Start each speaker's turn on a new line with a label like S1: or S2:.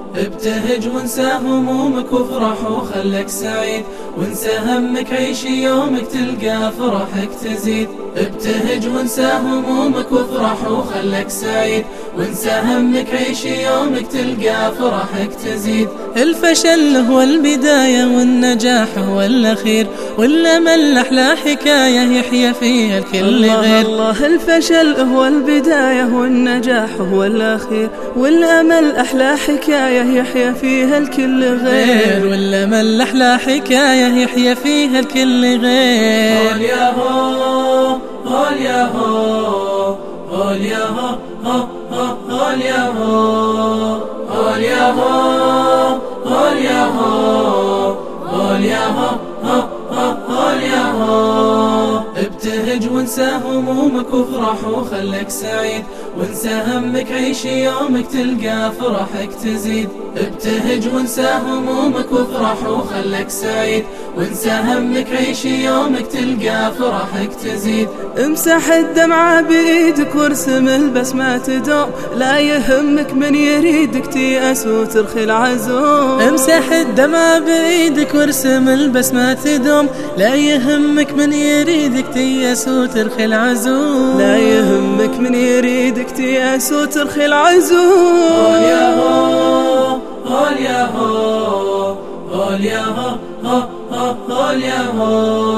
S1: ابتهج وانسى همومك وافرح وخلك سعيد، وانسى همك عيش يومك تلقى فرحك تزيد. ابتهج وانسى همومك وافرح وخلك سعيد، وانسى همك عيش يومك تلقى فرحك تزيد. الفشل هو البداية والنجاح هو الأخير، والأمل أحلى حكاية يحيى فيها الكل غير.
S2: الله الفشل هو البداية والنجاح هو الأخير، والأمل أحلى حكاية يحيى فيها الكل غير.
S1: والأمل أحلى حكاية يحيى فيها الكل غير. قول يا هو قول يا هو قول يا هو قول يا هو قول يا هو قول يا هو قول يا هو قول يا هو. ابتهج وانسى همومك وافرح وخلك سعيد، وانسى همك عيش يومك تلقى فرحك تزيد. ابتهج وانسى همومك وافرح وخلك سعيد، وانسى همك عيش يومك تلقى فرحك تزيد.
S2: امسح الدمعة بإيدك وارسم البسمة تدوم، لا يهمك من يريدك تيأس وترخي العزوم.
S1: امسح الدمعة بإيدك وارسم البسمة تدوم، لا يهمك من يريدك تيأس وترخي العزوم.
S2: لا يهمك من يريدك تيأس وترخي العزوم.
S1: قول يا هو قول يا هو قول يا هو قول يا هو